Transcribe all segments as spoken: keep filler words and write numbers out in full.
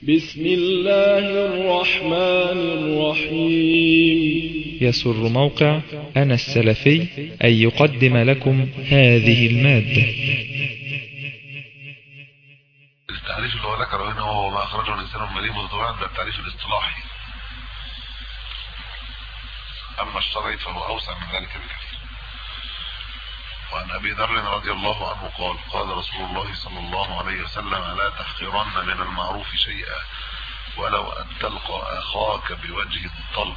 بسم الله الرحمن الرحيم. يسر موقع أنا السلفي أن يقدم لكم هذه المادة. التعريف اللي هو ذكره هنا هو ما أخرجه الإنسان المريض متطوعا بالتعريف الاصطلاحي، أما الشرعي فهو أوسع من ذلك بكثير. وعن أبي ذر رضي الله عنه قال قال رسول الله صلى الله عليه وسلم: لا تحقرن من المعروف شيئا ولو أن تلقى أخاك بوجه طلق.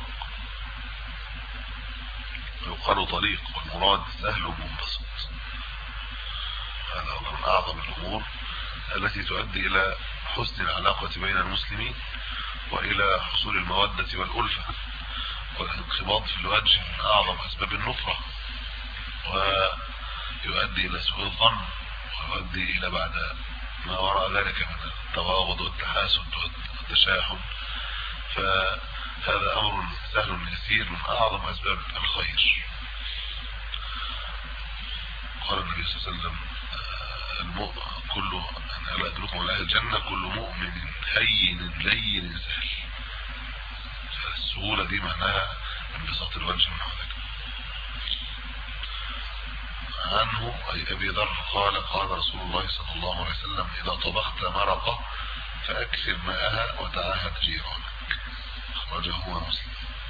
يقال طريق والمراد سهل منبسط. هذا من أعظم الأمور التي تؤدي إلى حسن العلاقة بين المسلمين وإلى حصول المودة والألفة. والانقباض في الوجه من أعظم أسباب النفرة، ويؤدي إلى سوء الظن، ويؤدي إلى بعد ما وراء ذلك من التغاض والتحاسد والتشاحن. فهذا أمر سهل يسير من أعظم أسباب الخير. قال النبي صلى الله عليه وسلم: المؤمن كل ألا أدركم على الجنة كل مؤمن هين لين سهل. السهولة دي معناها انبساط الوجه من حولك. عنه أي أبي ذر قال قال رسول الله صلى الله عليه وسلم: إذا طبخت مرقة فأكثر ماءها وتعاهد جيرانك. أخرجه مسلم.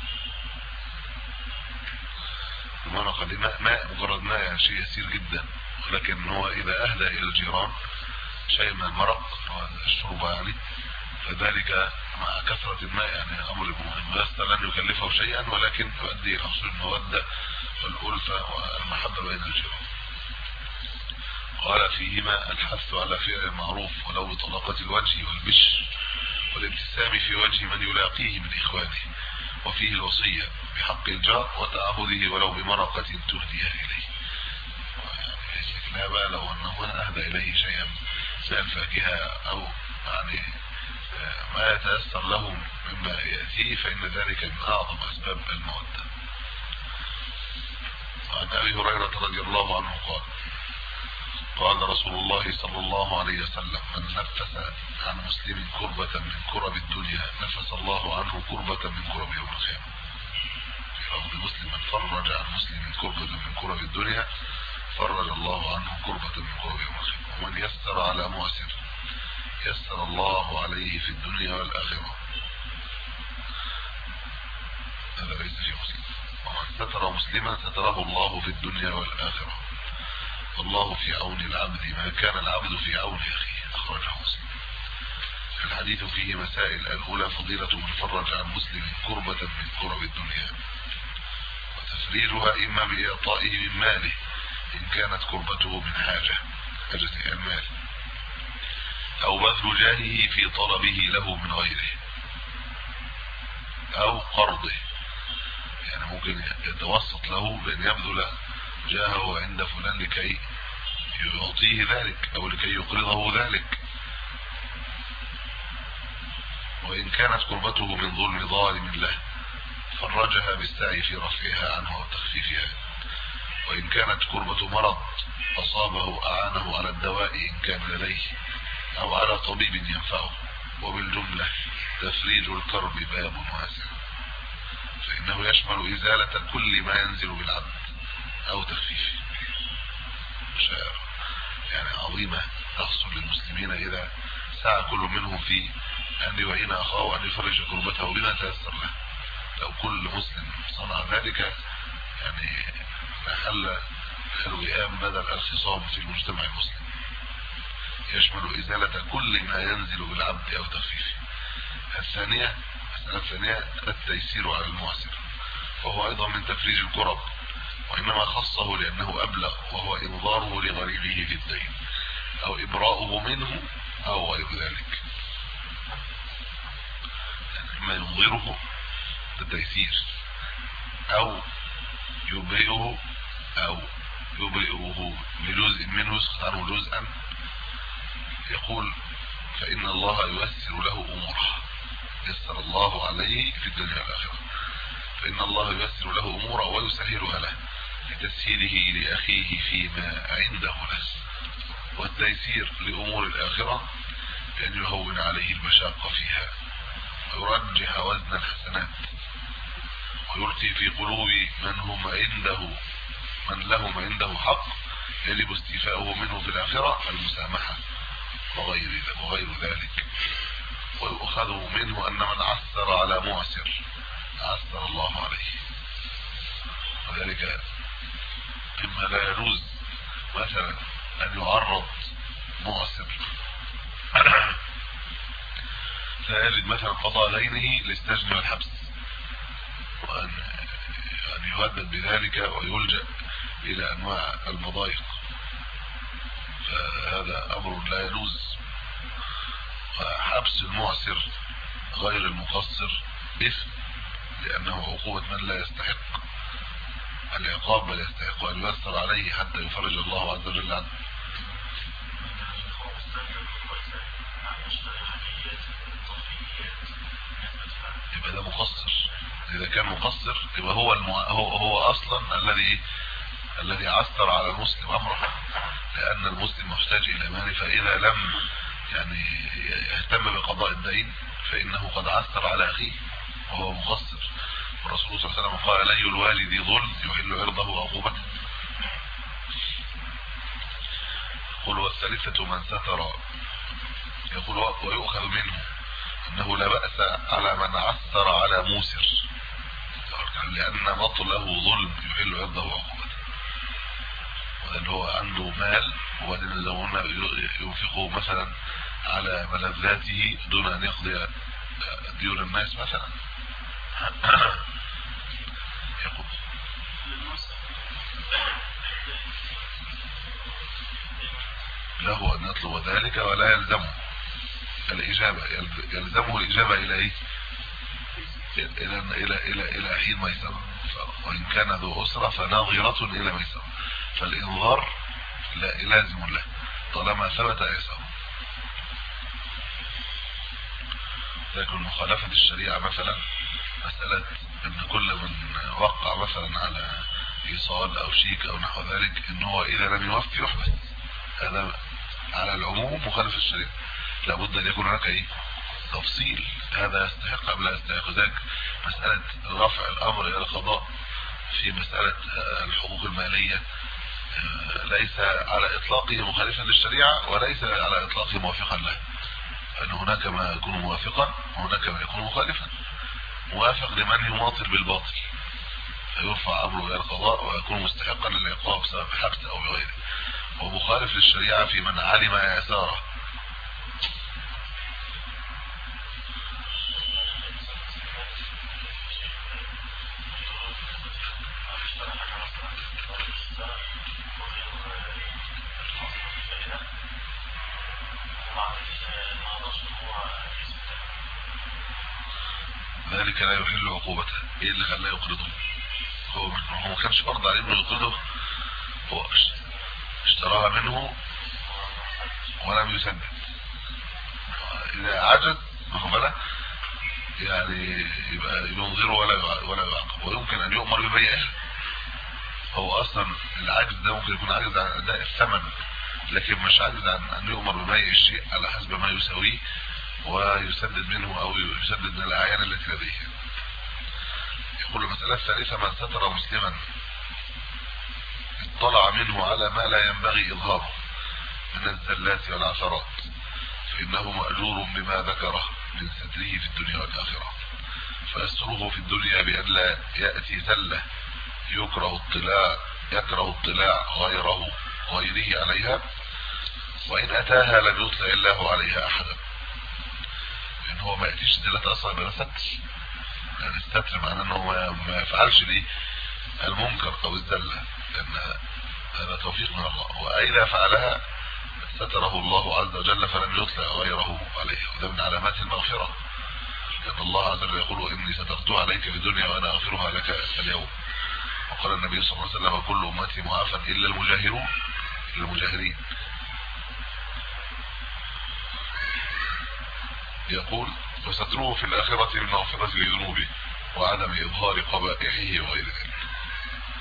المرقة دي ماء, ماء مجرد ماء، يعني شيء يسير جدا، ولكن هو إذا أهدى إلى الجيران شيء من المرق الشرب يعني، فذلك مع كثرة الماء يعني أمر مهم. بس لن يكلفه شيئا، ولكن يؤدي إلى حصول المودة والألفة والمحبة بين الجيران. قال فيهما الحث على فعل المعروف ولو بطلاقة الوجه والبشر والابتسام في وجه من يلاقيه من إخوانه، وفيه الوصية بحق الجار وتعهده ولو بمرقة تهديها إليه. يعني لا بقى لو أنه أهدى إليه شيئا من الفاكهة أو يعني ما يتيسر له مما يأتيه، فإن ذلك من أعظم أسباب المودة. وعن أبي هريرة رضي الله عنه قال قال رسول الله صلى الله عليه وسلم: من نفس عن مسلم كربة من كرب الدنيا نفس الله عنه كربة من كرب يوم القيامة. في لفظ مسلم: من فرج عن مسلم كربة من كرب الدنيا فرج الله عنه كربة من كرب يوم القيامة. ومن يسر على معسر يسر الله عليه في الدنيا والآخرة. هذا ليس في مسلم. ومن ستر مسلما ستره الله في الدنيا والآخرة. والله في عون العبد ما كان العبد في عون أخيه. أخرجه مسلم. الحديث فيه مسائل. الأولى فضيلة من فرج عن مسلم كربة من كرب الدنيا، وتفريجها إما بإعطائه من ماله إن كانت كربته من حاجة حاجة المال، أو بذل جاهه في طلبه له من غيره، أو قرضه. يعني ممكن يتوسط له بأن يبذل جاهه عند فلان لكي يعطيه ذلك أو لكي يقرضه ذلك. وإن كانت كربته من ظلم ظالم له فرجها بالسعي في رفعها عنه وتخفيفها. وإن كانت كربة مرض أصابه أعانه على الدواء إن كان لديه، أو على طبيب ينفعه. وبالجملة تفريج الكرب باب واسع، فإنه يشمل إزالة كل ما ينزل بالعبد أو تخفيفه. مشاعر يعني عظيمة تحصل للمسلمين إذا سعى كل منهم في أن يعين أخاه وأن يفرج كربته بما تيسر له. لو كل مسلم صنع ذلك يعني محل الوئام بدل الخصام في المجتمع المسلم. يشمل إزالة كل ما ينزل بالعبد أو تخفيفه. الثانية المسألة الثانية التيسير على المعسر، وهو أيضا من تفريج الكرب، وإنما خصه لأنه أبلغ، وهو إنظاره لغريبه في الدين أو إبراؤه منه أو غير ذلك. يعني ما ينظره التيسير، أو يبرئه أو يبرئه بجزء منه يسقط عنه جزءا. يقول: فإن الله ييسر له أموره. يسر الله عليه في الدنيا والآخرة. فإن الله ييسر له أموره ويسهلها له لتسهيله لأخيه فيما عنده له. والتيسير لأمور الآخرة بأن يهون عليه المشاق فيها ويرجح وزن الحسنات ويلقي في قلوب من هم عنده من لهم عنده حق يجب استيفاؤه منه في الآخرة المسامحة وغير وغير ذلك. ويؤخذ منه أن من عسر على معسر عسر الله عليه، وذلك مما لا يجوز مثلا أن يعرض معسر فيجد مثلا قضاء دينه للسجن والحبس وأن يعني يهدد بذلك ويلجأ إلى أنواع المضايق، فهذا أمر لا يجوز. وحبس المعسر غير المقصر إثم، لأنه عقوبة من لا يستحق العقاب بل يستحق أن يؤثر عليه حتى يفرج الله عز وجل عنه. يبقى ده مقصر. إذا كان مقصر يبقى هو المو... هو هو أصلا الذي الذي عثر على المسلم أمره، لأن المسلم محتاج إلى مال، فإذا لم يعني يهتم بقضاء الدين فإنه قد عثر على أخيه وهو مقصر. والرسول صلى الله عليه وسلم قال: لي الوالد ظلم يحل عرضه وعقوبته. يقول: والثالثة من ستر. يقول: ويؤخذ منه أنه لا بأس على من عثر على موسر، لأن بطله ظلم يحل عرضه وعقوبته. وأن هو عنده مال وبعدين زي ما قلنا ينفقه مثلا على ملذاته دون أن يقضي ديون الناس مثلا. يقول له أن يطلب ذلك ولا يلزمه الإجابة، يلزمه الإجابة إلى إيه؟ إلى إلى إلى إلى حين ميسرة، وإن كان ذو أسرة فناظرة إلى ميسرة، فالإنظار لا لازم له طالما ثبت يسره. لكن مخالفة الشريعة مثلا مسألة أن كل من وقع مثلا على إيصال أو شيك أو نحو ذلك إن هو إذا لم يوفي يحبس، هذا على العموم مخالف الشريعة. لابد أن يكون هناك إيه؟ تفصيل، هذا يستحق أم لا يستحق. ذلك مسألة رفع الأمر إلى القضاء في مسألة الحقوق المالية ليس على إطلاقه مخالفا للشريعة وليس على إطلاقه موافقا له، أن هناك ما يكون موافقا وهناك ما يكون مخالفا. موافق لمن يماطل بالباطل فيرفع أمره إلى القضاء ويكون مستحقا للعقاب سواء بحبس أو بغيره، ومخالف للشريعة في من علم يساره. ذلك لا يحل عقوبته. ايه اللي خلاه يقرضه؟ هو هو ما كانش فرض عليه انه يقرضه، هو اشتراها منه ولم يسدد. اذا عجز مقبله يعني يبقى ينظره ولا ولا يعاقب، ويمكن ان يؤمر ببيعها. هو اصلا العجز ده ممكن يكون عجز عن اداء الثمن، لكن مش عجز عن ان يؤمر ببيع الشيء على حسب ما يساويه ويسدد منه او يسدد من الاعيان التي لديه. يقول المسألة الثالثة: من ستر مسلما اطلع منه على ما لا ينبغي اظهاره من الزلات والعثرات فانه مأجور بما ذكره من ستره في الدنيا والاخرة، فيستره في الدنيا بأن لا يأتي زلة يكره اطلاع يكره اطلاع غيره غيره عليها، وإن أتاها لم يطلع الله عليها أحدا. لأن هو ما يأتيش زلة أصلا بلا ستر، يعني الستر معناه أنه ما يفعلش ليه المنكر أو الزلة، لأن هذا توفيق من الله، وإذا فعلها ستره الله عز وجل فلم يطلع غيره عليه، وده من علامات المغفرة، لأن الله عز وجل يقول: إني سترتها عليك في الدنيا وأنا أغفرها لك اليوم. وقال النبي صلى الله عليه وسلم: كل أمتي معافى إلا المجاهرون إلا المجاهرين. يقول: وستره في الآخرة بالمغفرة لذنوبه وعدم إظهار قبائحه وغير ذلك.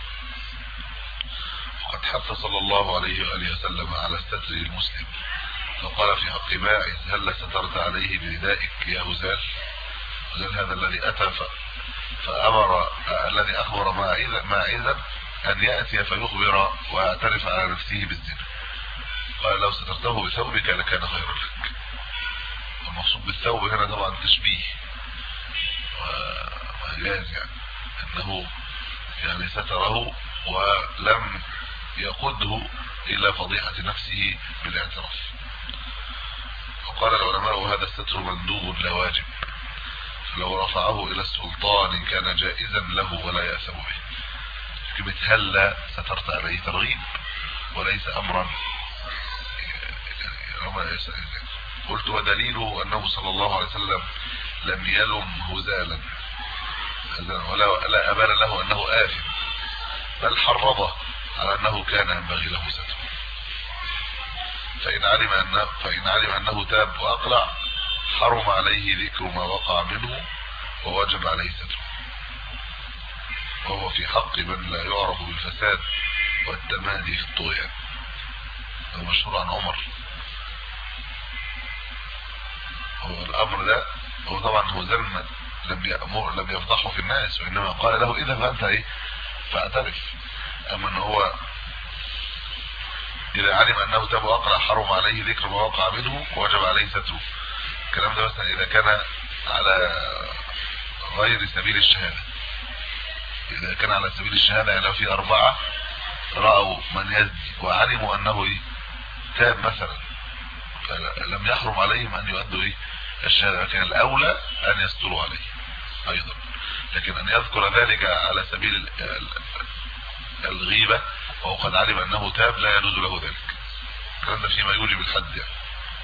وقد حث صلى الله عليه وآله وسلم على ستر المسلم فقال في حق ماعز هل سترت عليه بردائك يا هزال؟ هزال هذا الذي أتى فأمر الذي أخبر ماعزا أن يأتي فيخبر ويعترف على نفسه بالزنا. قال لو سترته بثوبك لكان خيرا لك. والمقصود بالثوب هنا طبعا تشبيه ومجاز، يعني أنه يعني ستره ولم يقده إلى فضيحة نفسه بالاعتراف. وقال العلماء هذا الستر مندوب لا واجب، فلو رفعه إلى السلطان كان جائزا له ولا يأثم به. كلمة هل سترت عليه ترغيب وليس أمرا. قلت ودليله أنه صلى الله عليه وسلم لم يلم هزالا ولا لا أبان له أنه آثم، بل حرضه على أنه كان ينبغي له ستر. فإن علم أنه, فإن علم أنه تاب وأقلع حرم عليه ذكر ما وقع منه ووجب عليه ستره، وهو في حق من لا يعرف بالفساد والتمادي في الطغيان. هو مشهور عن عمر. هو الأمر ده هو طبعا هو زلمة لم يأمر لم يفضحه في الناس، وإنما قال له إذا فأنت إيه فاعترف. أما أنه هو إذا علم أنه تاب وأقلع حرم عليه ذكر ما وقع منه ووجب عليه ستره. الكلام ده مثلا إذا كان على غير سبيل الشهادة. إذا كان على سبيل الشهادة يعني لو في أربعة رأوا من يزني وعلموا أنه إيه تاب مثلا، فلم يحرم عليهم أن يؤدوا إيه الشهادة، لكن الأولى أن يستروا عليه أيضا. لكن أن يذكر ذلك على سبيل الغيبة وهو قد علم أنه تاب لا يجوز له ذلك. الكلام ده فيما يوجب الحد يعني.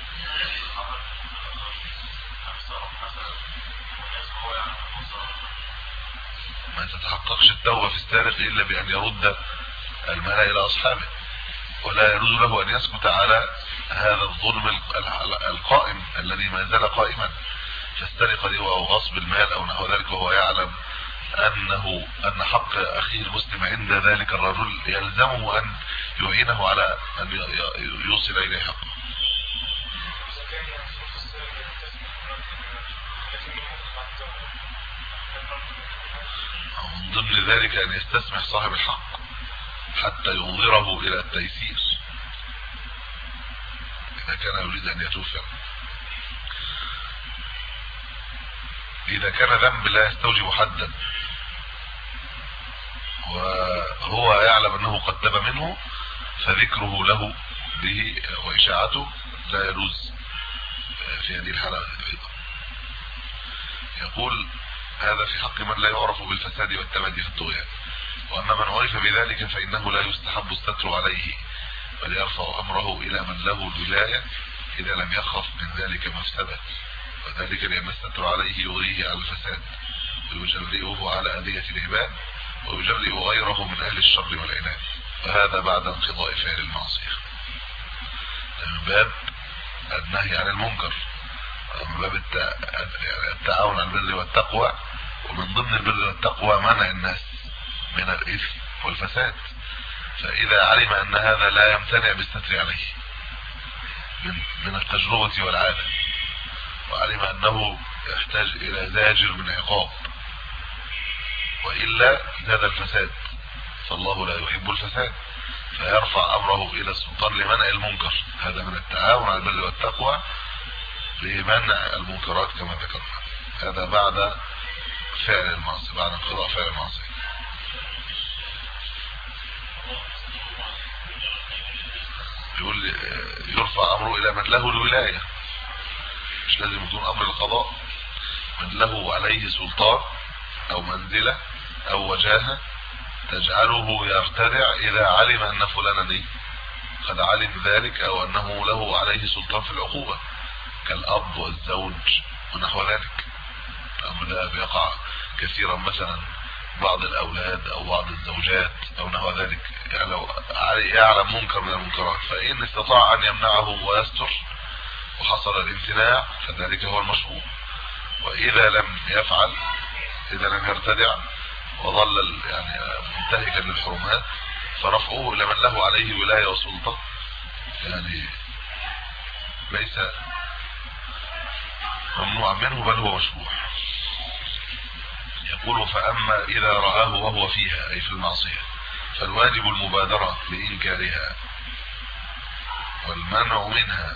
ما تتحققش التوبة في السارق إلا بأن يرد المال إلى أصحابه، ولا يجوز له أن يسكت على هذا الظلم القائم الذي ما زال قائما. فالسرقة دي أو غصب المال أو نحو ذلك وهو يعلم أنه أن حق أخيه المسلم عند ذلك الرجل يلزمه أن يعينه على أن يوصل إليه حقه. من ضمن ذلك أن يستسمح صاحب الحق حتى ينظره إلى التيسير إذا كان يريد أن يتوب. إذا كان ذنب لا يستوجب حدا وهو يعلم أنه قد تاب منه فذكره له به وإشاعته لا يجوز في هذه الحالة أيضا. يقول هذا في حق من لا يعرف بالفساد والتمادي في الطغيان. وأما من عرف بذلك فإنه لا يستحب الستر عليه، بل يرفع أمره إلى من له الولاية إذا لم يخف من ذلك مفسدة، وذلك لأن الستر عليه يغريه على الفساد ويجرئه على أذية العباد ويجرئ غيره من أهل الشر والعناد، وهذا بعد انقضاء فعل المعصية. من باب النهي عن المنكر، من باب التعاون على البر والتقوى، ومن ضمن البر والتقوى منع الناس من الإثم والفساد. فإذا علم أن هذا لا يمتنع بالستر عليه من من التجربة والعادة، وعلم أنه يحتاج إلى زاجر من عقاب وإلا زاد الفساد، فالله لا يحب الفساد، فيرفع أمره إلى السلطان لمنع المنكر. هذا من التعاون على البر والتقوى لمنع المنكرات كما ذكرنا. هذا بعد فعل المعصية، بعد انقضاء فعل المعصية. يقول يرفع أمره إلى من له الولاية، مش لازم يكون أمر القضاء، من له عليه سلطان أو منزلة أو وجاهة تجعله يرتدع إذا علم أن فلانا دي قد علم ذلك، أو أنه له عليه سلطان في العقوبة كالأب والزوج ونحو ذلك. الأمر ده بيقع كثيرا، مثلا بعض الأولاد أو بعض الزوجات أو نحو ذلك، يعني لو يعلم منكر من المنكرات فإن استطاع أن يمنعه ويستر وحصل الامتناع فذلك هو المشروع. وإذا لم يفعل، إذا لم يرتدع وظل يعني منتهكا للحرمات، فرفعوه لمن له عليه ولاية وسلطة، يعني ليس ممنوعا منه بل هو مشروع. يقول فأما إذا رآه وهو فيها أي في المعصية فالواجب المبادرة لإنكارها والمنع منها،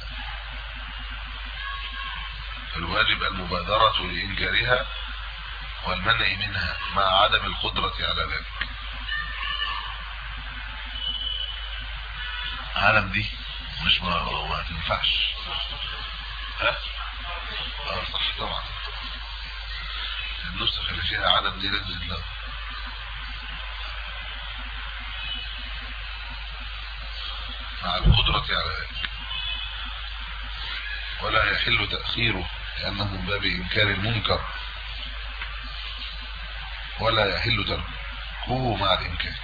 الواجب المبادرة لإنكارها والمنع منها مع عدم القدرة على ذلك. عالم دي مش ما, ما تنفعش. ها اه صح طبعا، النسخة اللي فيها عدم دي لازم لا مع القدرة على ذلك، ولا يحل تأخيره لأنه من باب إنكار المنكر، ولا يحل تركه مع الإنكار.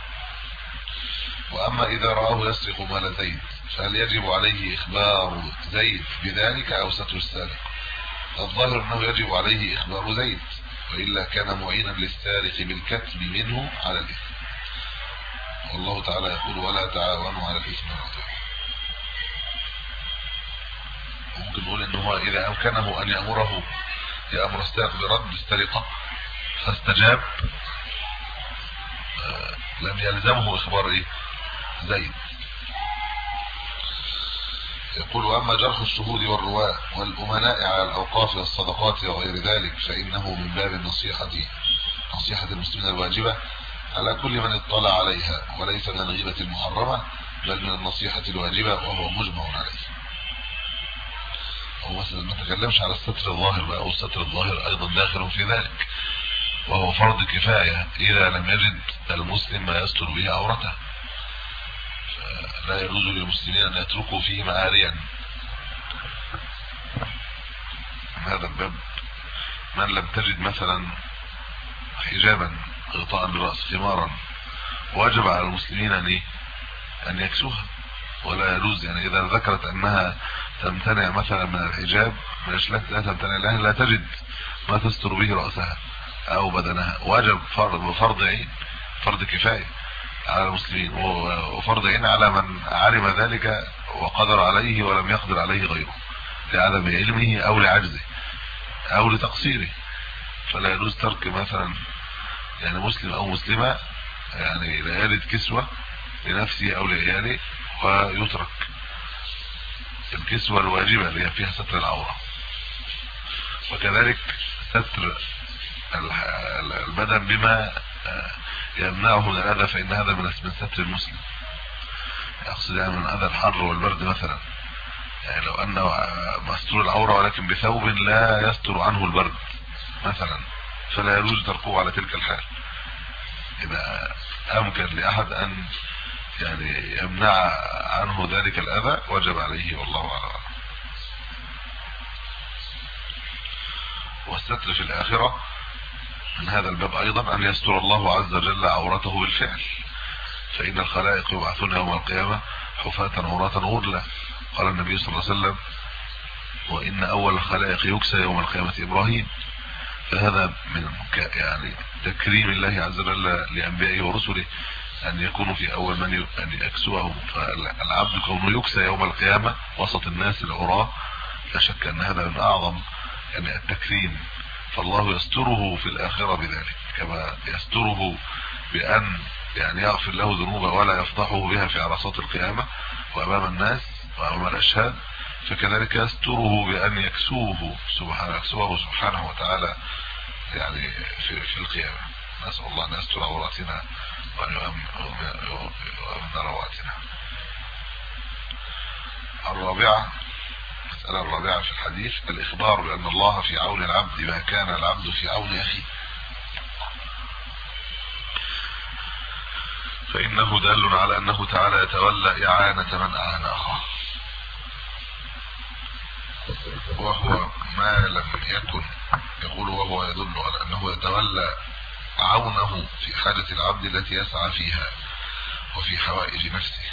وأما إذا رآه يسرق مال زيد فهل يجب عليه إخبار زيد بذلك أو ستر السارق؟ الظاهر أنه يجب عليه إخبار زيد، وإلا كان معينا للسارق بالكتم منه على الإثم. والله تعالى يقول ولا تعاونوا على الإثم والعدوان. ممكن نقول إنه إذا أمكنه أن يأمره يأمر السارق برد السرقة فاستجاب آه لم يلزمه إخبار إيه زيد. يقول واما جرح الشهود والرواة والامناء على الاوقاف والصدقات وغير ذلك فانه من باب النصيحة نصيحة المسلمين الواجبة على كل من اطلع عليها، وليس من الغيبة المحرمة بل من النصيحة الواجبة وهو مجمع عليه. هو مثلا ما تكلمش على الستر الظاهر بقى، والستر الظاهر ايضا داخل في ذلك، وهو فرض كفاية اذا لم يجد المسلم ما يستر به عورته، لا يجوز للمسلمين ان يتركوا فيه معاريا. هذا الباب من لم تجد مثلا حجابا غطاء للرأس خمارا واجب على المسلمين ان ان يكسوها، ولا يجوز يعني اذا ذكرت انها تمتنع مثلا من الحجاب مش لا تمتنع لان لا تجد ما تستر به رأسها او بدنها، واجب فرض فرض عين فرض كفاية على المسلمين، وفرض عين على من علم ذلك وقدر عليه ولم يقدر عليه غيره لعدم علمه او لعجزه او لتقصيره. فلا يجوز ترك مثلا يعني مسلم او مسلمة يعني لا يجد كسوة لنفسه او لعياله ويترك الكسوة الواجبة اللي فيها ستر العورة، وكذلك ستر البدن بما يمنعه من الاذى، فان هذا من ستر المسلم. اقصد يعني من اذى الحر والبرد مثلا، يعني لو انه مستور العورة ولكن بثوب لا يستر عنه البرد مثلا فلا يجوز تركه على تلك الحال. اذا امكن لاحد ان يعني يمنع عنه ذلك الاذى وجب عليه والله اعلم. والستر في الاخرة من هذا الباب ايضا ان يستر الله عز وجل عورته بالفعل، فان الخلائق يبعثون يوم القيامة حفاة عراة غرلا. قال النبي صلى الله عليه وسلم وان اول الخلائق يكسى يوم القيامة ابراهيم. فهذا من يعني تكريم الله عز وجل لانبيائه ورسله ان يكونوا في اول من ان يكسوهم، فالعبد كونه يكسى يوم القيامة وسط الناس العراة لا شك ان هذا من اعظم يعني التكريم، فالله يستره في الآخرة بذلك كما يستره بأن يعني يغفر له ذنوبه ولا يفضحه بها في عرصات القيامة وأمام الناس وأمام الأشهاد، فكذلك يستره بأن يكسوه سبحانه يكسوه سبحانه وتعالى يعني في, في القيامة. نسأل الله أن يستر عوراتنا وأن يؤمن رواتنا. الرابعة المسألة الرابعة في الحديث الإخبار بأن الله في عون العبد ما كان العبد في عون أخيه، فإنه دال على أنه تعالى يتولى إعانة من أعان أخاه، وهو ما لم يكن يقول وهو يدل على أنه يتولى عونه في حاجة العبد التي يسعى فيها وفي حوائج نفسه،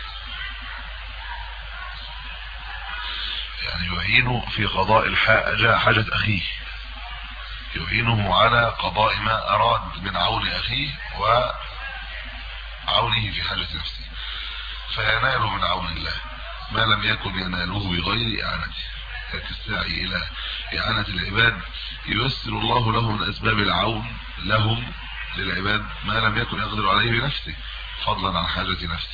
يعني يعينه في قضاء الحاجة حاجة أخيه، يعينه على قضاء ما أراد من عون أخيه وعونه في حاجة نفسه، فينال من عون الله ما لم يكن يناله بغير إعانته. السعي إلى إعانة العباد ييسر الله له من أسباب العون لهم للعباد ما لم يكن يقدر عليه بنفسه فضلا عن حاجة نفسه.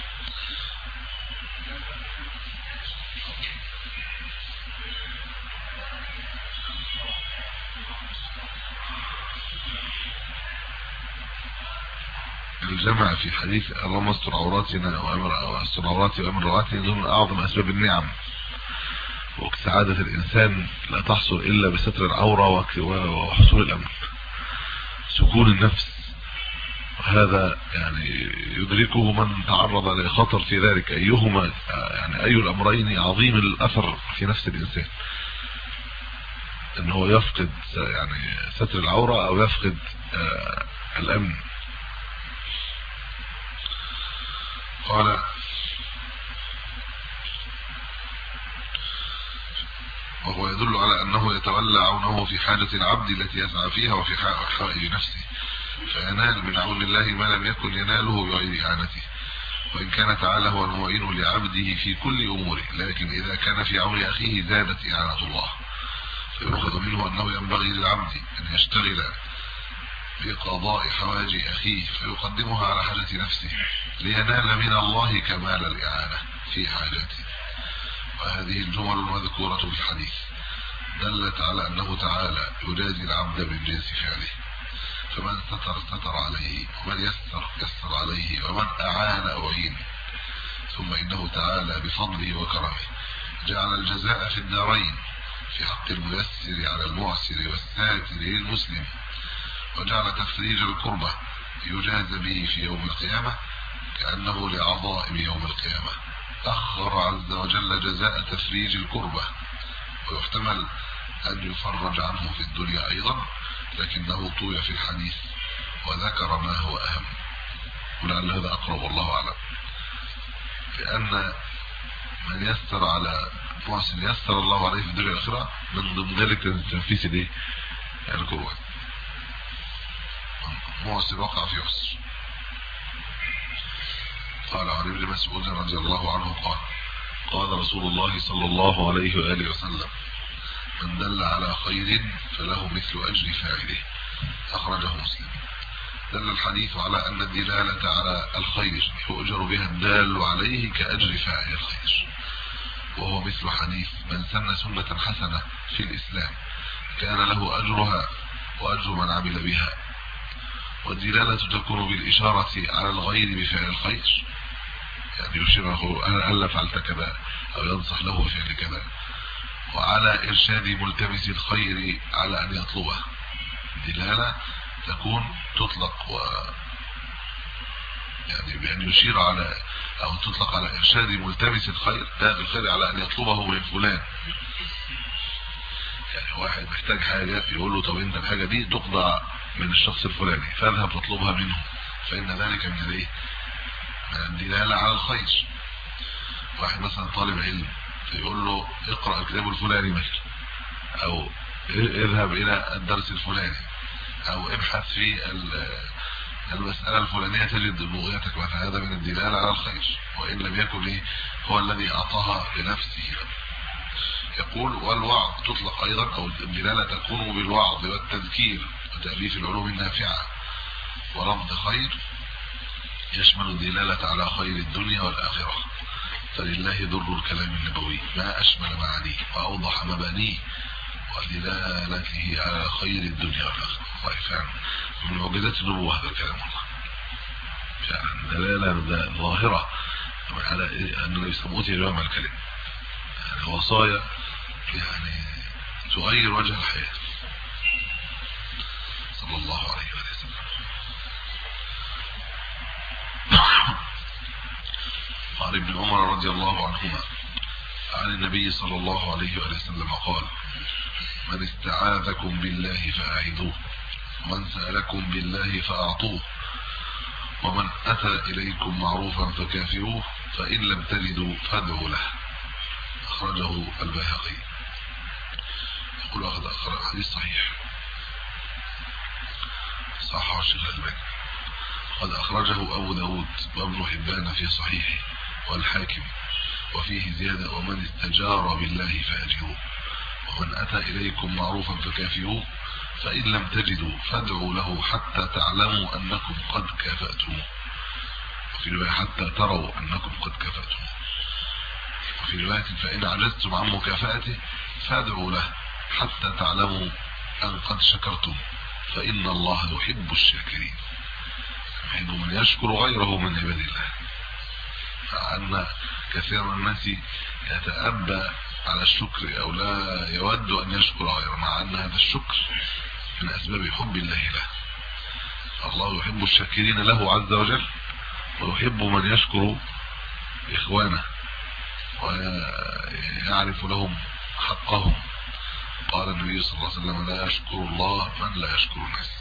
الجمع في حديث اللهم استر عوراتنا وامر استر عوراتي وامر رواتي من اعظم اسباب النعم، وسعادة الانسان لا تحصل الا بستر العورة وحصول الامن سكون النفس، وهذا يعني يدركه من تعرض لخطر في ذلك، ايهما يعني اي الامرين عظيم الاثر في نفس الانسان، ان هو يفقد يعني ستر العورة او يفقد آه الامن. قال وهو يدل على أنه يتولى عونه في حاجة العبد التي يسعى فيها وفي حائج نفسه، فينال من عون الله ما لم يكن يناله بغير إعانته، وإن كان تعالى هو المعين لعبده في كل أموره، لكن إذا كان في عون أخيه زادت إعانة الله، فيؤخذ منه أنه ينبغي للعبد أن يشتغل بقضاء حوائج أخيه فيقدمها على حاجة نفسه لينال من الله كمال الإعانة في حاجته. وهذه الجمل المذكورة في الحديث دلت على أنه تعالى يجازي العبد من جنس فعله، فمن ستر ستر عليه، ومن يسر يسر عليه، ومن أعان أعين. ثم إنه تعالى بفضله وكرمه جعل الجزاء في الدارين في حق الميسر على المعسر والساتر للمسلم، وجعل تفريج الكربة يجاز به في يوم القيامة كأنه لعظائم يوم القيامة. أخر عز وجل جزاء تفريج الكربة، ويحتمل أن يفرج عنه في الدنيا أيضا، لكنه طوي في الحديث وذكر ما هو أهم، ولعل هذا أقرب والله أعلم، لأن من يسر على محسن يسر الله عليه في الدنيا الآخرة، من ضمن ذلك تنفيذ الايه الكربة. محسن وقع في يسر. قال عن ابن مسعود رضي الله عنه قال قال رسول الله صلى الله عليه وآله وسلم من دل على خير فله مثل أجر فاعله، أخرجه مسلم. دل الحديث على أن الدلالة على الخير يؤجر بها الدال عليه كأجر فاعل الخير، وهو مثل حديث من سن سنة حسنة في الإسلام كان له أجرها وأجر من عمل بها. والدلالة تكون بالإشارة على الغير بفعل الخير، يعني يشيره هل فعلت كذا أو ينصح له بفعل كذا، وعلى إرشاد ملتمس الخير على أن يطلبه. الدلالة تكون تطلق و يعني بأن يشير على أو تطلق على إرشاد ملتمس الخير هذا الخير على أن يطلبه من فلان. يعني واحد محتاج حاجة يقول له طب أنت الحاجة دي تقضى من الشخص الفلاني فاذهب تطلبها منه، فإن ذلك من الايه من الدلالة على الخير. واحد مثلا طالب علم فيقول له اقرأ الكتاب الفلاني مثلا، أو اذهب إلى الدرس الفلاني، أو ابحث في المسألة الفلانية تجد بغيتك، فهذا من الدلالة على الخير، وإن لم يكن لي هو الذي أعطاها لنفسه. يقول والوعظ تطلق أيضا، أو الدلالة تكون بالوعظ والتذكير وتأليف العلوم النافعة. ولفظ خير يشمل الدلالة على خير الدنيا والآخرة، فلله در الكلام النبوي ما أشمل معانيه وأوضح مبانيه ودلالته على خير الدنيا والآخرة. والله فعلا من معجزات النبوة هذا الكلام، والله فعلا دلالة ظاهرة على أن النبي صلى الله عليه وسلم جوامع الكلم، يعني وصايا يعني تغير وجه الحياة صلى الله عليه وسلم. وعن ابن عمر رضي الله عنهما عن النبي صلى الله عليه وسلم قال من استعاذكم بالله فأعيذوه، ومن سألكم بالله فأعطوه، ومن أتى إليكم معروفا فكافئوه، فإن لم تجدوا فادعوا له. أخرجه البيهقي. يقول أخذ أخرج حديث صحيح صححه الشيخ الألباني. قد أخرجه أبو داود وابن حبان في صحيحه والحاكم وفيه زيادة ومن استجار بالله فأجروه ومن أتى إليكم معروفا فكافئوه فإن لم تجدوا فادعوا له حتى تعلموا أنكم قد كافأتموه وفي رواية حتى تروا أنكم قد كافأتموه وفي رواية فإن عجزتم عن مكافأته فادعوا له حتى تعلموا أن قد شكرتم فإن الله يحب الشاكرين يحب من يشكر غيره من عباد الله أن كثير من الناس يتأبى على الشكر أو لا يود أن يشكر غيره مع أن هذا الشكر من أسباب حب الله له. الله يحب الشاكرين له عز وجل ويحب من يشكر إخوانه ويعرف لهم حقهم. قال النبي صلى الله عليه وسلم لا يشكر الله من لا يشكر الناس.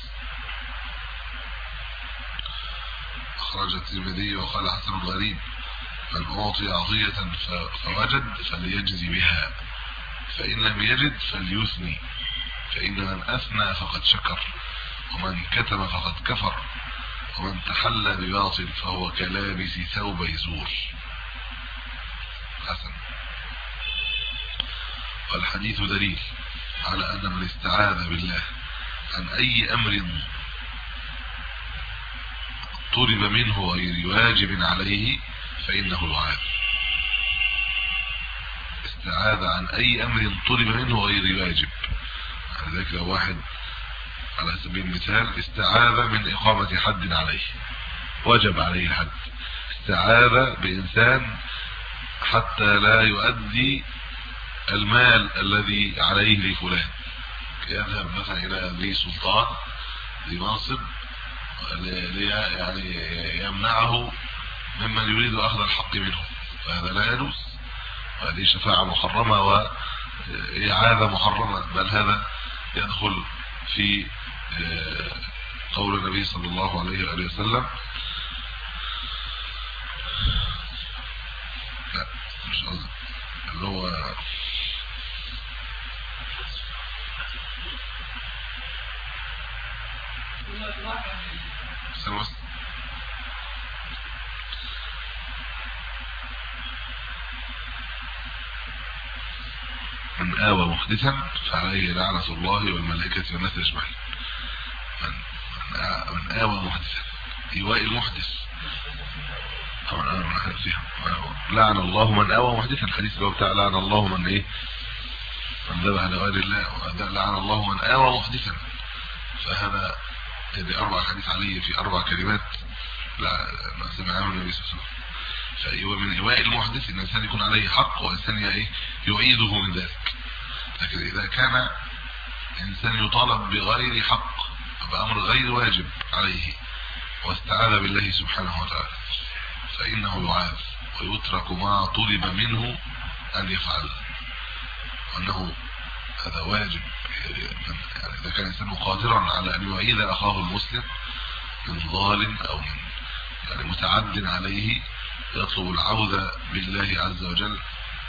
أخرج الترمذي وقال حسن غريب من أعطي عطية فوجد فليجزي بها فإن لم يجد فليثني فإن من أثنى فقد شكر ومن كتم فقد كفر ومن تحلى بباطل فهو كلابس ثوب يزور. حسن. والحديث دليل على أن من استعاذ بالله عن أي أمر طلب منه غير واجب عليه فإنه يعاذ. استعاذ عن أي أمر طلب منه غير واجب. لذلك لو واحد على سبيل المثال استعاذ من إقامة حد عليه وجب عليه الحد، استعاذ بإنسان حتى لا يؤدي المال الذي عليه لفلان، يذهب مثلا إلى ذي سلطان ذي منصب يعني يمنعه ممن يريد أخذ الحق منه، فهذا لا يجوز، وهذه شفاعة محرمة وإعاذة محرمة، بل هذا يدخل في قول النبي صلى الله عليه وآله وسلم لا مش قصدي اللي هو سمس من آوى محدثا فعليه لعنة الله والملائكة والناس أجمعين. من من آوى محدثا، إيواء المحدث لعن الله من آوى محدثا. الحديث اللي هو بتاع لعن الله من ايه من ذبح لغير الله، لعن الله من آوى محدثا. فهذا هذه أربع حديث عليه في أربع كلمات لا ما سمعها النبي صلى الله عليه وسلم. فأيوة من إيواء المحدث إن الإنسان يكون عليه حق وإنسان ايه يعيده من ذلك. لكن إذا كان إنسان يطالب بغير حق بأمر غير واجب عليه واستعاذ بالله سبحانه وتعالى فإنه يعاذ ويترك ما طلب منه أن يفعل، وأنه هذا واجب. يعني إذا كان الإنسان قادرا على أن يعيد أخاه المسلم من ظالم أو من يعني متعد عليه يطلب العوذ بالله عز وجل،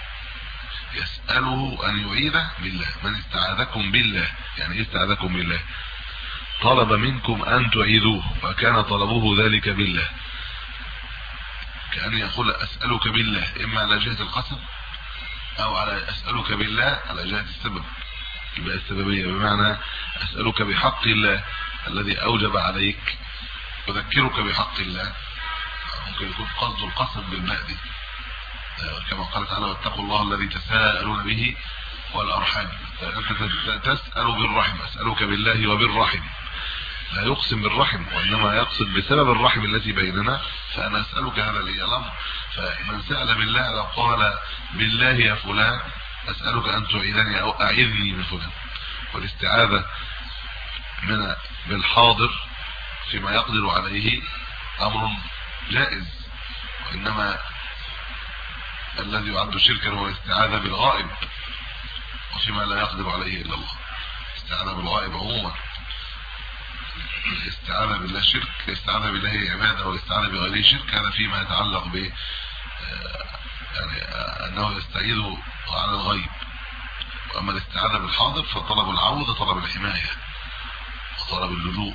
يسأله أن يعيذه بالله. من استعاذكم بالله يعني استعاذكم بالله طلب منكم أن تعيذوه وكان طلبه ذلك بالله، كأن يقول أسألك بالله إما على جهة القسم أو على أسألك بالله على جهة السبب، يبقى السببية بمعنى أسألك بحق الله الذي أوجب عليك، أذكرك بحق الله. ممكن يكون قصد القسم بالماء دي كما قال تعالى واتقوا الله الذي تساءلون به والأرحام. أنت تسأل بالرحم، أسألك بالله وبالرحم، لا يقسم بالرحم وإنما يقصد بسبب الرحم التي بيننا، فأنا أسألك هذا الأمر. فمن سأل بالله لو قال بالله يا فلان أسألك أن تعيذني أو أعيذني من فلان. والاستعاذة من بالحاضر فيما يقدر عليه أمر جائز، وإنما الذي يعد شركا هو الاستعاذة بالغائب وفيما لا يقدر عليه إلا الله. استعاذة بالغائب عموما، الاستعاذة بالله شرك، الاستعاذة بالله عبادة، والاستعاذة بغيره شرك. هذا فيما يتعلق ب يعني أنه يستعيذ على الغيب. وأما الاستعاذة بالحاضر فطلب العوذ طلب الحماية وطلب اللجوء،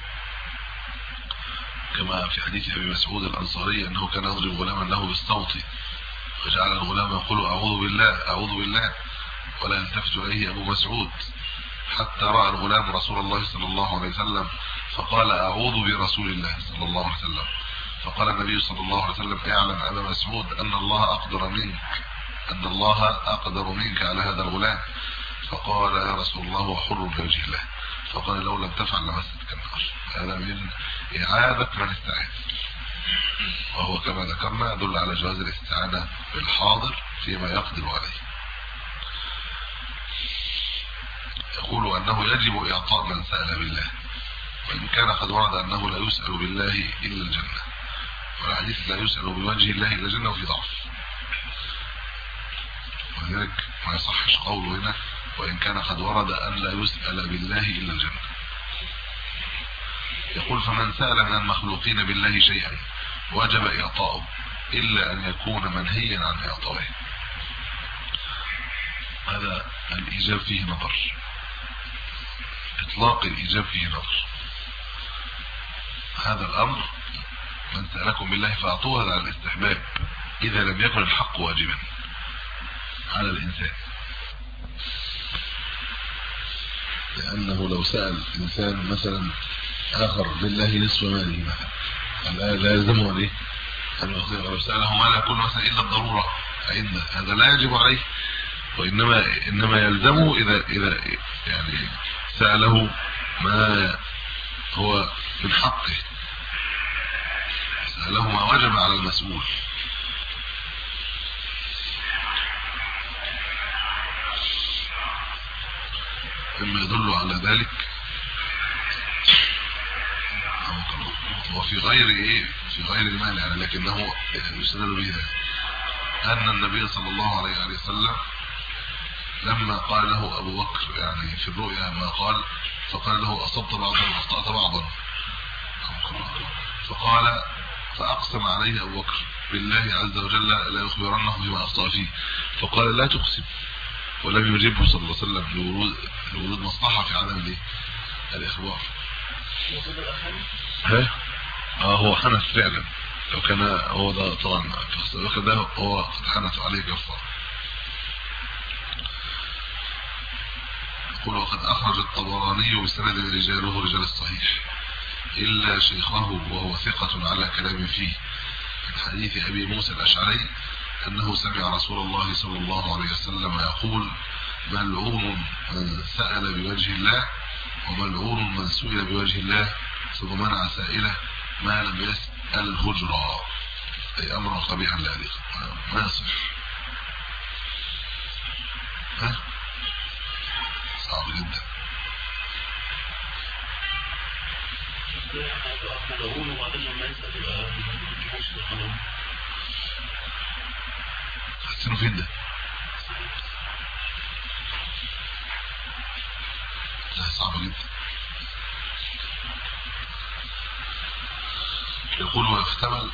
كما في حديث أبي مسعود الأنصاري أنه كان يضرب غلاما له بالصوت وجعل الغلام يقول أعوذ بالله أعوذ بالله ولا يلتفت إليه أبو مسعود، حتى رأى الغلام رسول الله صلى الله عليه وسلم فقال أعوذ برسول الله صلى الله عليه وسلم، فقال النبي صلى الله عليه وسلم اعلم أبا مسعود أن الله أقدر منك أن الله أقدر منك على هذا الغلام. فقال يا رسول الله وحر بوجه الله، فقال لو لم تفعل لمستك النار. هذا من إعادة من استعان، وهو كما ذكرنا يدل على جواز الاستعانة بالحاضر فيما يقدر عليه. يقول أنه يجب إعطاء من سأل بالله، وإن كان قد ورد أنه لا يسأل بالله إلا الجنة، والحديث لا يسأل بوجه الله إلا الجنة وفي ضعف، ولذلك ما يصحش قوله هنا وإن كان قد ورد أن لا يسأل بالله إلا الجنة. يقول فمن سأل من المخلوقين بالله شيئا وجب إعطاؤه إلا أن يكون منهيا عن إعطائه. هذا الإجاب فيه نظر، إطلاق الإجاب فيه نظر. هذا الأمر من سألكم بالله فأعطوه على الاستحباب إذا لم يكن الحق واجبا على الإنسان، لأنه لو سأل إنسان مثلا آخر بالله نصف ماله مثلا لا يلزمه عليه، لو سأله ما لا يكون مثلا إلا الضرورة فإن هذا لا يجب عليه، وإنما إنما يلزمه إذا إذا يعني سأله ما هو من حقه، سأله ما وجب على المسؤول. مما يدل على ذلك وفي غير ايه في غير المال يعني، لكنه يستدل به ان النبي صلى الله عليه وسلم لما قال له ابو بكر يعني في الرؤيا ما قال، فقال له اصبت بعضا واخطأت بعضا، فقال فاقسم عليه ابو بكر بالله عز وجل لا يخبرنه بما اخطأ فيه، فقال لا تقسم، ولم يجبه صلى الله عليه وسلم لورود لورود مصلحه في عدم الايه الاخبار. ها اه هو حنث فعلا، لو كان هو ده طبعا ده هو قد حنث عليه كفاره. يقول وقد اخرج الطبراني بسند رجاله رجال الصحيح الا شيخه وهو ثقة على كلام فيه، من حديث ابي موسى الاشعري انه سمع رسول الله صلى الله عليه وسلم يقول ملعون من سأل بوجه الله وملعون من سئل بوجه الله ثم منع سائله ما لم يسأل الهجرة، اي امر قبيحا لا يليق ما يصح. ها صعب جدا. حسنوا فين ده؟ لا صعب جدا. يقول ويحتمل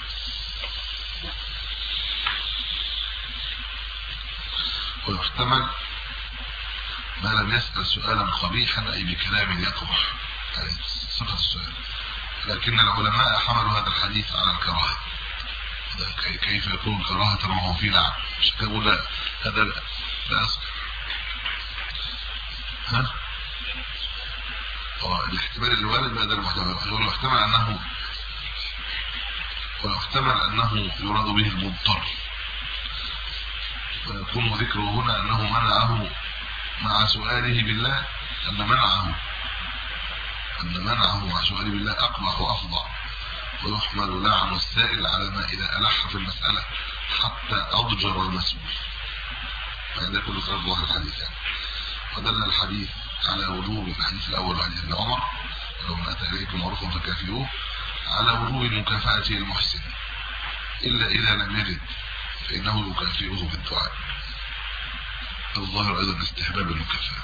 ويحتمل ما لم يسأل سؤالا قبيحا أي بكلام يقبح يعني صفة السؤال، لكن العلماء حملوا هذا الحديث على الكراهة. كيف يكون كراهة وهو في لعن؟ مش كده لا هذا لا أصل. ها هو الاحتمال الوارد بهذا المحتمل، يقول يحتمل أنه ويحتمل أنه يراد به المضطر، ويكون ذكره هنا أنه منعه مع سؤاله بالله، أن منعه أن منعه مع سؤاله بالله أقبح وأفظع، ويحمل لعن السائل على ما إذا ألح في المسألة حتى أضجر المسؤول. فهذا كله كلام ظاهر الحديث يعني. ودل الحديث على وجوب الحديث الأول حديث ابن عمر لو من أتى إليكم معروفا فكافئوه، على وجوب مكافأة المحسن إلا إذا لم يجد فإنه يكافئه بالدعاء. الظاهر أيضا استحباب المكافأة،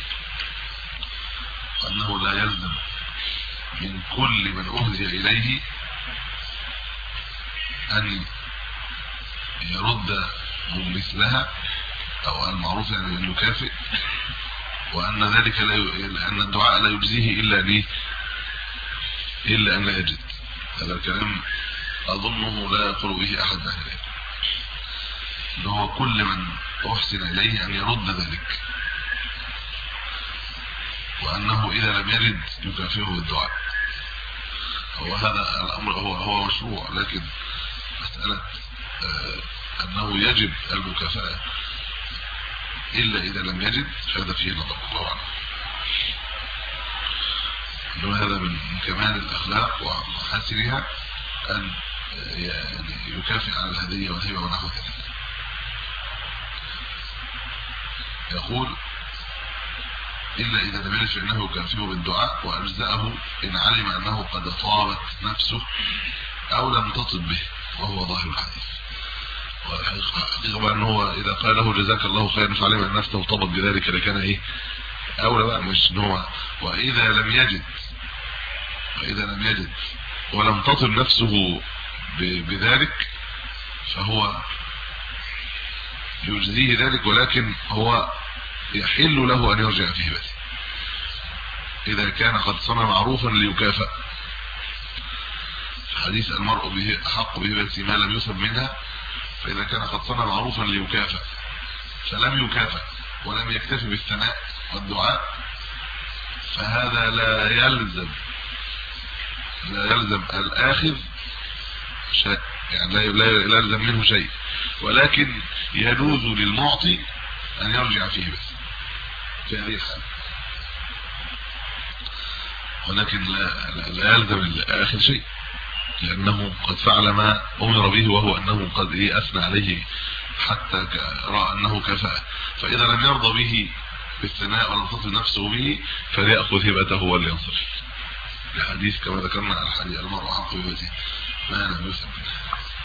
وأنه لا يلزم من كل من أهدي إليه أن يرد مثلها أو المعروف يعني أن يكافئ، وأن ذلك لا ي... أن الدعاء لا يجزيه إلا ليه إلا أن لا يجد. هذا الكلام أظنه لا يقول به أحد أهل العلم. اللي هو كل من أحسن إليه أن يرد ذلك، وأنه إذا لم يجد يكافئه بالدعاء. هو هذا الأمر هو هو مشروع، لكن مسألة آه أنه يجب المكافأة إلا إذا لم يجد فهذا فيه نظر الله عنه. إنه هذا من كمال الأخلاق ومحاسنها أن يعني يكافئ على الهدية والهبة ونحو ذلك. يقول إلا إذا لم يجد فإنه يكافئه بالدعاء وأجزأه إن علم أنه قد طابت نفسه أو لم تطب به، وهو ظاهر الحديث. والحقيقة أنه هو إذا قال له جزاك الله خيرا فعلم أن نفسه طابت بذلك لكان إيه أولى بقى، مش هو. وإذا لم يجد وإذا لم يجد ولم تطب نفسه بذلك فهو يجزيه ذلك، ولكن هو يحل له أن يرجع في هبته إذا كان قد صنع معروفا ليكافئ. حديث المرء به أحق بهبته ما لم يثب منها، فإذا كان قد صنع معروفا ليكافئ فلم يكافئ ولم يكتفي بالثناء والدعاء فهذا لا يلزم لا يلزم الآخذ شيء، يعني لا يلزم منه شيء، ولكن يجوز للمعطي أن يرجع فيه بس في هذه الحالة، ولكن لا, لا يلزم الآخذ شيء لأنه قد فعل ما أمر به، وهو أنه قد إيه أثنى عليه حتى رأى أنه كفاء. فإذا لم يرضى به بالثناء ولم تصف نفسه به فليأخذ هبته ولينصرف. الحديث كما ذكرنا على الحديث المرء حق بهبته ما لم يثب منها.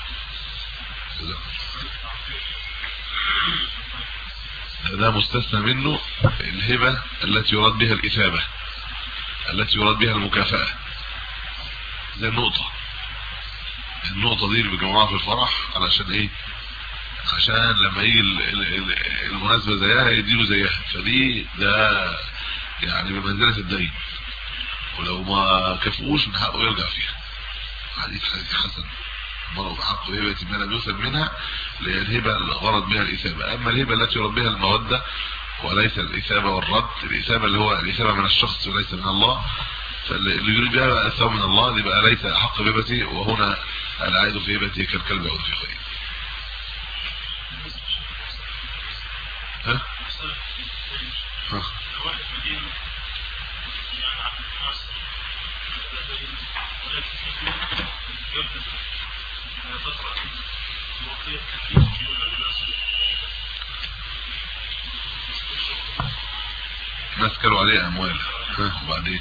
هذا مستثنى منه الهبة التي يراد بها الإثابة، التي يراد بها المكافأة. زي النقطة النقطة دي اللي بيجمعوها في الفرح علشان ايه؟ عشان لما يجي المناسبة زيها يديله زيها، فدي ده يعني بمنزلة الدين، ولو ما كفؤوش من حقه يرجع فيها. حديث حديث حسن مروا بحق هبة ما لم يثب منها، اللي هي الهبة الغرض بها الإثابة. أما الهبة التي يراد بها المودة وليس الإثابة والرد، الإثابة اللي هو الإثابة من الشخص وليس من الله، فاللي يريد بها بقى الثواب من الله يبقى ليس أحق بهبته، وهنا العائد في هبته كالكلب يعود في خير. ها؟ ها؟ ناس كانوا عليه أموال. ها وبعدين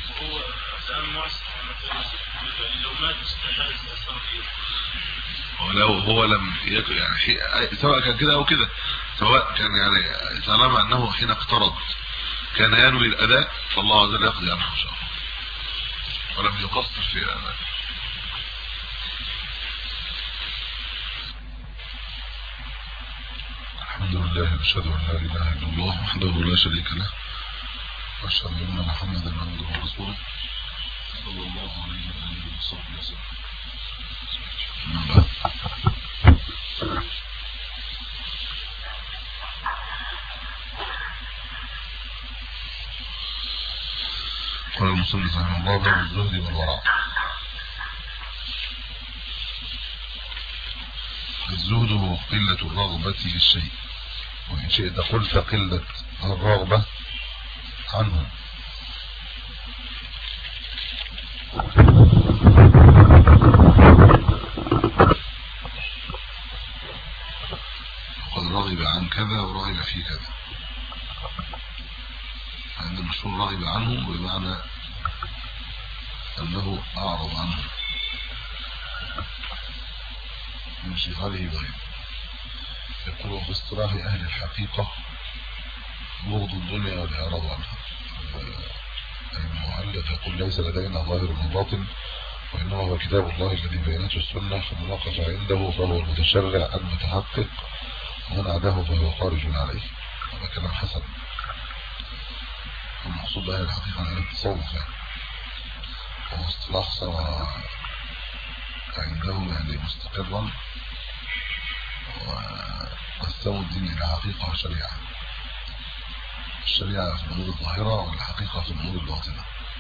ولو هو لم يكن يعني سواء كان كده او كده، سواء كان يعني طالما انه حين اقترض كان ينوي الاداء فالله عز وجل يقضي عنه ان شاء الله ولم يقصر في الاداء. الحمد لله، اشهد ان لا اله الا الله وحده لا شريك له، واشهد ان محمدا عبده ورسوله صلى الله عليه وآله وصحبه وسلم. قال المصنف رحمه الله باب الزهد والورع. الزهد هو قلة الرغبة في الشيء، وإن شئت قلت قلة الرغبة عنه. وقد رغب عن كذا ورغب في كذا، عند المشهور رغب عنه بمعنى أنه أعرض عنه من شغاله ضيب. يقول باصطلاح أهل الحقيقة بغض الدنيا والإعراض عنها. المؤلف يقول ليس لدينا ظاهر من باطن، وإنما هو كتاب الله الذي بينته السنة، فمن وقف عنده فهو المتشرع المتحقق، ومن عداه فهو خارج عليه. هذا كلام حسن. المقصود بها الحقيقة عن التصوف، وهو اصطلاح سواء عنده يعني مستقرا وقسموا الدين الى حقيقة وشريعة. الشريعة في الامور الظاهرة والحقيقة في الامور الباطنة.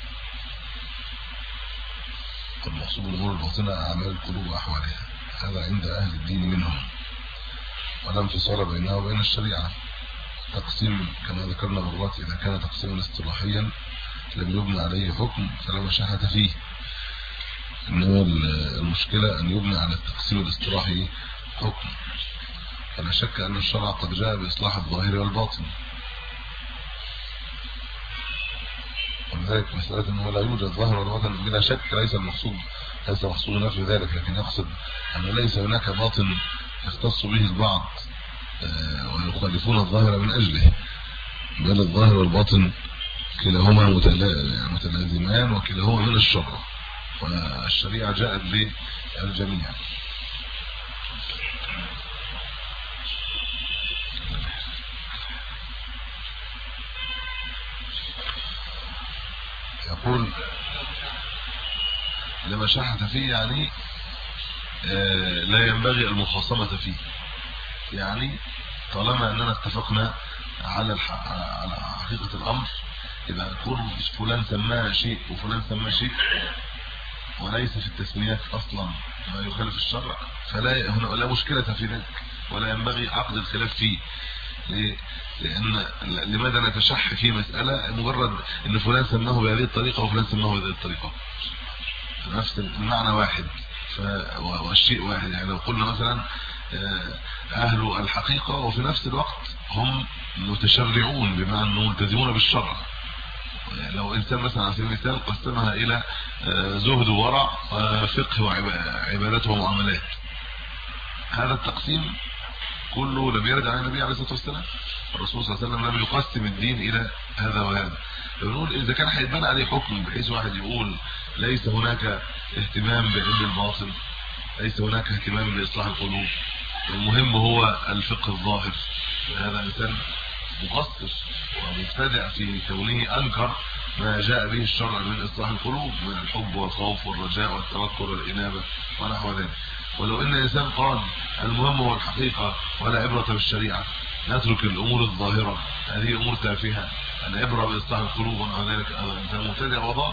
والمقصود بالامور الباطنة اعمال القلوب واحوالها، هذا عند اهل الدين منهم، ولا انفصال بينها وبين الشريعة. تقسيم كما ذكرنا مرات اذا كان تقسيما اصطلاحيا لم يبنى عليه حكم فلا مشاحة فيه، انما المشكلة ان يبنى على التقسيم الاصطلاحي حكم. فلا شك ان الشرع قد جاء باصلاح الظاهر والباطن، ولذلك مسألة انه لا يوجد ظاهر والباطن بلا شك ليس المقصود ليس مقصود نفي ذلك، لكن يقصد انه ليس هناك باطن يختص به البعض ويخالفون الظاهر من اجله، بل الظاهر والباطن كلاهما متلازمان وكلاهما من الشرع، والشريعة جاءت بالجميع. يقول لما شاحت فيه يعني لا ينبغي المخاصمة فيه، يعني طالما اننا اتفقنا على على حقيقة الامر يبقى يكون فلان سماه شيء وفلان سماه شيء وليس في التسميات اصلا ما يخالف الشرع، فلا هنا لا مشكلة في ذلك ولا ينبغي عقد الخلاف فيه. لان لماذا نتشح في مسألة مجرد ان فلان سماه بهذه الطريقة وفلان سماه بهذه الطريقة، نفس المعنى واحد والشيء واحد. يعني لو قلنا مثلا اهل الحقيقة وفي نفس الوقت هم متشرعون بمعنى انهم ملتزمون بالشرع، لو انسان مثلا على سبيل المثال قسمها الى زهد وورع فقه وعبادات ومعاملات، هذا التقسيم كله لم يرد عن النبي عليه الصلاه والسلام. الرسول صلى الله عليه وسلم لم يقسم الدين الى هذا وهذا. بنقول اذا كان هيتبنى عليه حكم بحيث واحد يقول ليس هناك اهتمام بعلم الباطن، ليس هناك اهتمام باصلاح القلوب، المهم هو الفقه الظاهر، هذا انسان مقصر ومبتدع في كونه انكر ما جاء به الشرع من اصلاح القلوب من الحب والخوف والرجاء والتوكل والانابه ونحو ذلك. ولو ان الانسان قال المهم هو الحقيقه ولا عبره بالشريعه، نترك الامور الظاهره هذه امور تافهه، العبره باصلاح القلوب ونحو ذلك، هذا انسان مبتدع وضال،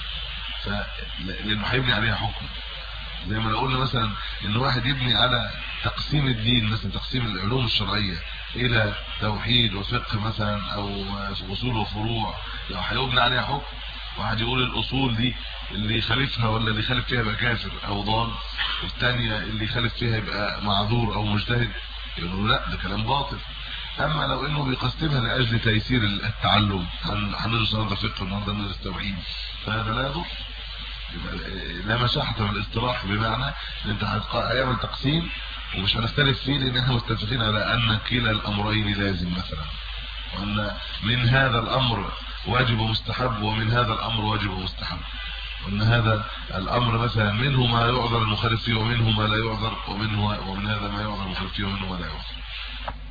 فلانه هيبني عليها حكم. زي ما قلنا مثلا ان واحد يبني على تقسيم الدين مثلا تقسيم العلوم الشرعيه الى توحيد وفقه مثلا او اصول وفروع، لو هيبني عليها حكم واحد يقول الاصول دي اللي يخالفها ولا اللي يخالف فيها يبقى كافر او ضال، والثانيه اللي يخالف فيها يبقى معذور او مجتهد، يقولوا لا ده كلام باطل. اما لو انه بيقسمها لاجل تيسير التعلم، هندرس النهارده فقه النهارده ندرس توحيد، فهذا لا يضر، لا مشاحة من الاصطلاح، بمعنى ان انت هتعمل تقسيم ومش هنختلف فيه لان احنا متفقين على ان كلا الامرين لازم مثلا، وان من هذا الامر واجب ومستحب ومن هذا الامر واجب ومستحب، وان هذا الامر مثلا منه ما يعذر المخالف فيه ومنه ما لا يعذر، ومنه ومن هذا ما يعذر المخالف فيه ومنه ما لا يعذر.